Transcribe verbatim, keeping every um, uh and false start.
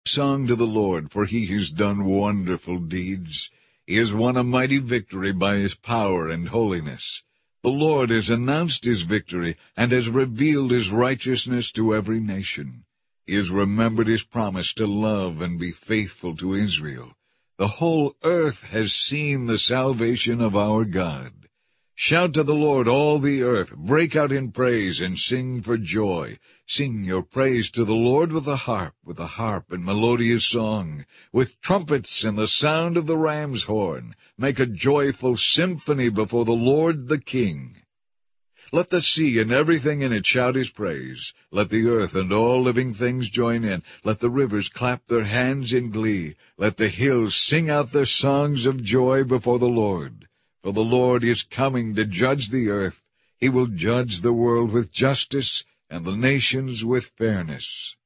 Song to the Lord, for he has done wonderful deeds. He has won a mighty victory by his power and holiness. The Lord has announced his victory and has revealed his righteousness to every nation. He has remembered his promise to love and be faithful to Israel. The whole earth has seen the salvation of our God. Shout to the Lord, all the earth. Break out in praise and sing for joy. Sing your praise to the Lord with a harp, with a harp and melodious song, with trumpets and the sound of the ram's horn. Make a joyful symphony before the Lord the King. Let the sea and everything in it shout his praise. Let the earth and all living things join in. Let the rivers clap their hands in glee. Let the hills sing out their songs of joy before the Lord. For the Lord is coming to judge the earth. He will judge the world with justice and the nations with fairness.